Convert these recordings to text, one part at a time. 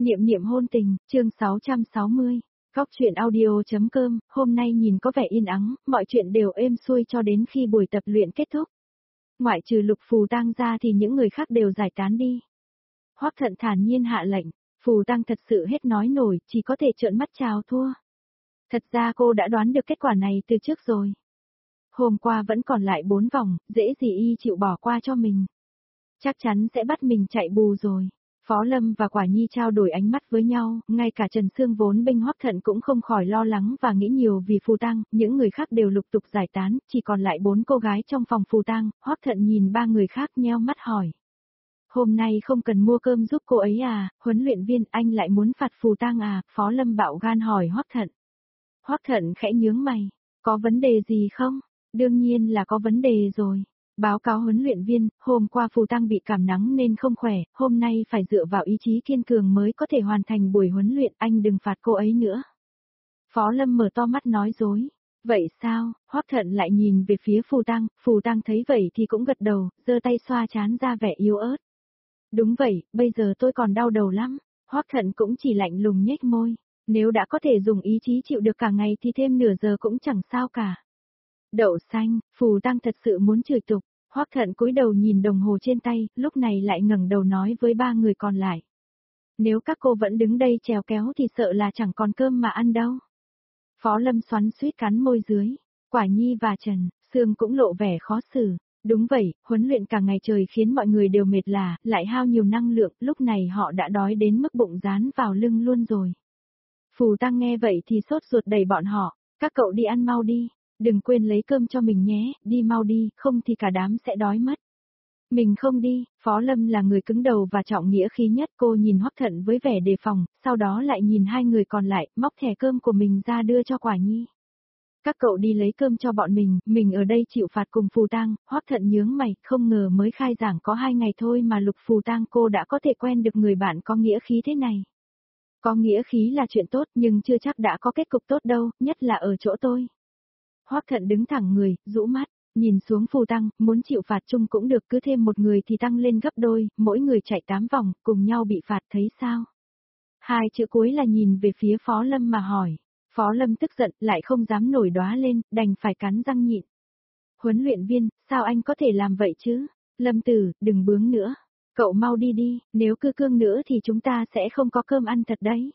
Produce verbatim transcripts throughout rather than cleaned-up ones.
Niệm niệm hôn tình, chương sáu trăm sáu mươi. Góc truyện audio.com, hôm nay nhìn có vẻ yên ắng, mọi chuyện đều êm xuôi cho đến khi buổi tập luyện kết thúc. Ngoại trừ Lục Phù Tang ra thì những người khác đều giải tán đi. Hoắc Thận thản nhiên hạ lệnh, Phù Tang thật sự hết nói nổi, chỉ có thể trợn mắt chào thua. Thật ra cô đã đoán được kết quả này từ trước rồi. Hôm qua vẫn còn lại bốn vòng, dễ gì y chịu bỏ qua cho mình. Chắc chắn sẽ bắt mình chạy bù rồi. Phó Lâm và Quả Nhi trao đổi ánh mắt với nhau, ngay cả Trần Sương vốn bênh Hoắc Thận cũng không khỏi lo lắng và nghĩ nhiều vì Phù Tang, những người khác đều lục tục giải tán, chỉ còn lại bốn cô gái trong phòng Phù Tang. Hoắc Thận nhìn ba người khác nheo mắt hỏi. Hôm nay không cần mua cơm giúp cô ấy à, huấn luyện viên anh lại muốn phạt Phù Tang à, Phó Lâm bạo gan hỏi Hoắc Thận. Hoắc Thận khẽ nhướng mày, có vấn đề gì không? Đương nhiên là có vấn đề rồi. Báo cáo huấn luyện viên, hôm qua Phù Tang bị cảm nắng nên không khỏe, hôm nay phải dựa vào ý chí kiên cường mới có thể hoàn thành buổi huấn luyện, anh đừng phạt cô ấy nữa. Phó Lâm mở to mắt nói dối. Vậy sao? Hoắc Thận lại nhìn về phía Phù Tang, Phù Tang thấy vậy thì cũng gật đầu, giơ tay xoa trán ra vẻ yếu ớt. Đúng vậy, bây giờ tôi còn đau đầu lắm. Hoắc Thận cũng chỉ lạnh lùng nhếch môi. Nếu đã có thể dùng ý chí chịu được cả ngày thì thêm nửa giờ cũng chẳng sao cả. Đậu xanh, Phù Tang thật sự muốn chửi tục. Hoắc Thận cúi đầu nhìn đồng hồ trên tay, lúc này lại ngẩng đầu nói với ba người còn lại. Nếu các cô vẫn đứng đây trèo kéo thì sợ là chẳng còn cơm mà ăn đâu. Phó Lâm xoắn suýt cắn môi dưới. Quả Nhi và Trần Sương cũng lộ vẻ khó xử. Đúng vậy, huấn luyện cả ngày trời khiến mọi người đều mệt lả, lại hao nhiều năng lượng, lúc này họ đã đói đến mức bụng dán vào lưng luôn rồi. Phù Tang nghe vậy thì sốt ruột đẩy bọn họ. Các cậu đi ăn mau đi. Đừng quên lấy cơm cho mình nhé, đi mau đi, không thì cả đám sẽ đói mất. Mình không đi, Phó Lâm là người cứng đầu và trọng nghĩa khí nhất, cô nhìn Hoắc Thận với vẻ đề phòng, sau đó lại nhìn hai người còn lại, móc thẻ cơm của mình ra đưa cho Quả Nhi. Các cậu đi lấy cơm cho bọn mình, mình ở đây chịu phạt cùng Phù Tang. Hoắc Thận nhướng mày, không ngờ mới khai giảng có hai ngày thôi mà Lục Phù Tang cô đã có thể quen được người bạn có nghĩa khí thế này. Có nghĩa khí là chuyện tốt nhưng chưa chắc đã có kết cục tốt đâu, nhất là ở chỗ tôi. Hoắc Thận đứng thẳng người, rũ mắt, nhìn xuống Phù Tang, muốn chịu phạt chung cũng được, cứ thêm một người thì tăng lên gấp đôi, mỗi người chạy tám vòng, cùng nhau bị phạt thấy sao? Hai chữ cuối là nhìn về phía Phó Lâm mà hỏi. Phó Lâm tức giận, lại không dám nổi đoá lên, đành phải cắn răng nhịn. Huấn luyện viên, sao anh có thể làm vậy chứ? Lâm Tử, đừng bướng nữa. Cậu mau đi đi, nếu cứ cương nữa thì chúng ta sẽ không có cơm ăn thật đấy.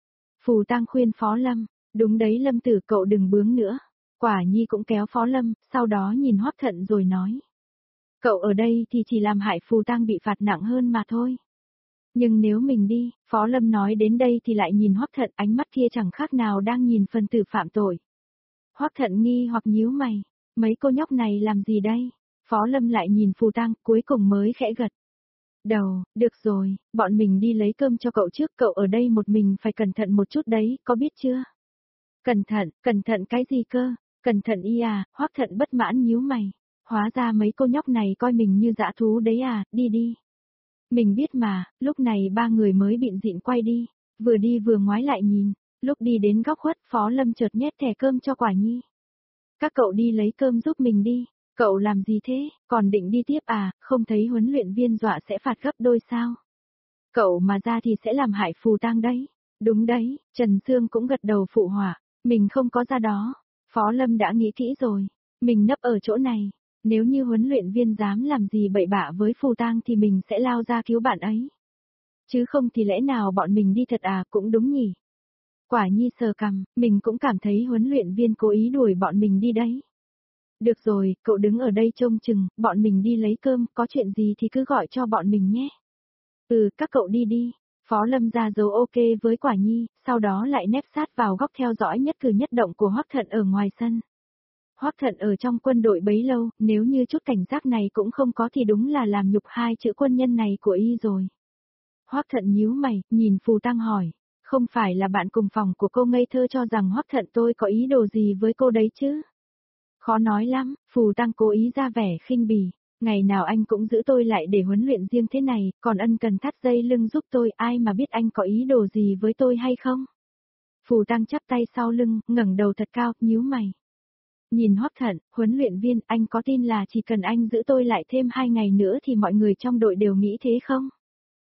Phù Tang khuyên Phó Lâm, đúng đấy Lâm Tử, cậu đừng bướng nữa. Quả Nhi cũng kéo Phó Lâm, sau đó nhìn Hoắc Thận rồi nói. Cậu ở đây thì chỉ làm hại Phù Tang bị phạt nặng hơn mà thôi. Nhưng nếu mình đi, Phó Lâm nói đến đây thì lại nhìn Hoắc Thận, ánh mắt kia chẳng khác nào đang nhìn phần tử phạm tội. Hoắc Thận nghi hoặc nhíu mày, mấy cô nhóc này làm gì đây? Phó Lâm lại nhìn Phù Tang, cuối cùng mới khẽ gật đầu, được rồi, bọn mình đi lấy cơm cho cậu trước, cậu ở đây một mình phải cẩn thận một chút đấy, có biết chưa? Cẩn thận, cẩn thận cái gì cơ? Cẩn thận y à, Hoắc Thận bất mãn nhíu mày. Hóa ra mấy cô nhóc này coi mình như dã thú đấy à, đi đi. Mình biết mà, lúc này ba người mới bịn dịn quay đi, vừa đi vừa ngoái lại nhìn, lúc đi đến góc khuất Phó Lâm chợt nhét thẻ cơm cho Quả Nhi. Các cậu đi lấy cơm giúp mình đi, cậu làm gì thế, còn định đi tiếp à, không thấy huấn luyện viên dọa sẽ phạt gấp đôi sao? Cậu mà ra thì sẽ làm hại Phù Tang đấy. Đúng đấy, Trần Sương cũng gật đầu phụ họa, mình không có ra đó. Phó Lâm đã nghĩ kỹ rồi, mình nấp ở chỗ này, nếu như huấn luyện viên dám làm gì bậy bạ với Phù Tang thì mình sẽ lao ra cứu bạn ấy. Chứ không thì lẽ nào bọn mình đi thật à, cũng đúng nhỉ. Quả Nhi sờ cằm, mình cũng cảm thấy huấn luyện viên cố ý đuổi bọn mình đi đấy. Được rồi, cậu đứng ở đây trông chừng, bọn mình đi lấy cơm, có chuyện gì thì cứ gọi cho bọn mình nhé. Ừ, các cậu đi đi. Phó Lâm ra dấu ok với Quả Nhi, sau đó lại nép sát vào góc theo dõi nhất cử nhất động của Hoắc Thận ở ngoài sân. Hoắc Thận ở trong quân đội bấy lâu, nếu như chút cảnh giác này cũng không có thì đúng là làm nhục hai chữ quân nhân này của y rồi. Hoắc Thận nhíu mày, nhìn Phù Tang hỏi, không phải là bạn cùng phòng của cô ngây thơ cho rằng Hoắc Thận tôi có ý đồ gì với cô đấy chứ? Khó nói lắm, Phù Tang cố ý ra vẻ khinh bỉ. Ngày nào anh cũng giữ tôi lại để huấn luyện riêng thế này, còn ân cần thắt dây lưng giúp tôi, ai mà biết anh có ý đồ gì với tôi hay không? Phù Tang chắp tay sau lưng, ngẩng đầu thật cao, nhíu mày. Nhìn Hoắc Thận, huấn luyện viên, anh có tin là chỉ cần anh giữ tôi lại thêm hai ngày nữa thì mọi người trong đội đều nghĩ thế không?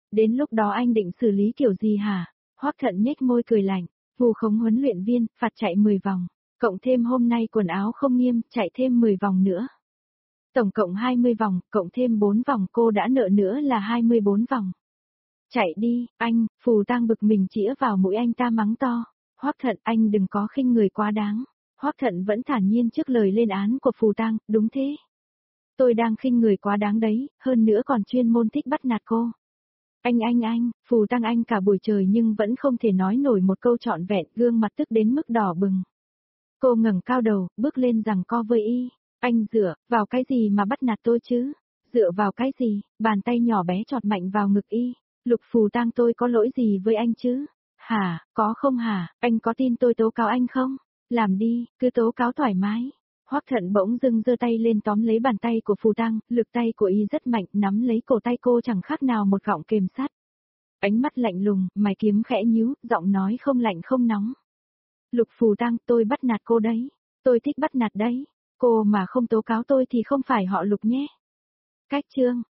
Đến lúc đó anh định xử lý kiểu gì hả? Hoắc Thận nhếch môi cười lạnh, vu khống huấn luyện viên, phạt chạy mười vòng, cộng thêm hôm nay quần áo không nghiêm, chạy thêm mười vòng nữa. Tổng cộng hai mươi vòng, cộng thêm bốn vòng cô đã nợ nữa là hai mươi bốn vòng. Chạy đi, anh, Phù Tang bực mình chĩa vào mũi anh ta mắng to. Hoắc Thận, anh đừng có khinh người quá đáng. Hoắc Thận vẫn thản nhiên trước lời lên án của Phù Tang, đúng thế. Tôi đang khinh người quá đáng đấy, hơn nữa còn chuyên môn thích bắt nạt cô. Anh anh anh, Phù Tang anh cả buổi trời nhưng vẫn không thể nói nổi một câu trọn vẹn, gương mặt tức đến mức đỏ bừng. Cô ngẩng cao đầu, bước lên giằng co với y. Anh dựa, vào cái gì mà bắt nạt tôi chứ? Dựa vào cái gì? Bàn tay nhỏ bé chọt mạnh vào ngực y. Lục Phù Tang, tôi có lỗi gì với anh chứ? Hả, có không hả, anh có tin tôi tố cáo anh không? Làm đi, cứ tố cáo thoải mái. Hoắc Thận bỗng dưng giơ tay lên tóm lấy bàn tay của Phù Tang, lực tay của y rất mạnh, nắm lấy cổ tay cô chẳng khác nào một gọng kềm sắt. Ánh mắt lạnh lùng, mày kiếm khẽ nhíu, giọng nói không lạnh không nóng. Lục Phù Tang, tôi bắt nạt cô đấy. Tôi thích bắt nạt đấy. Cô mà không tố cáo tôi thì không phải họ Lục nhé. Cách chương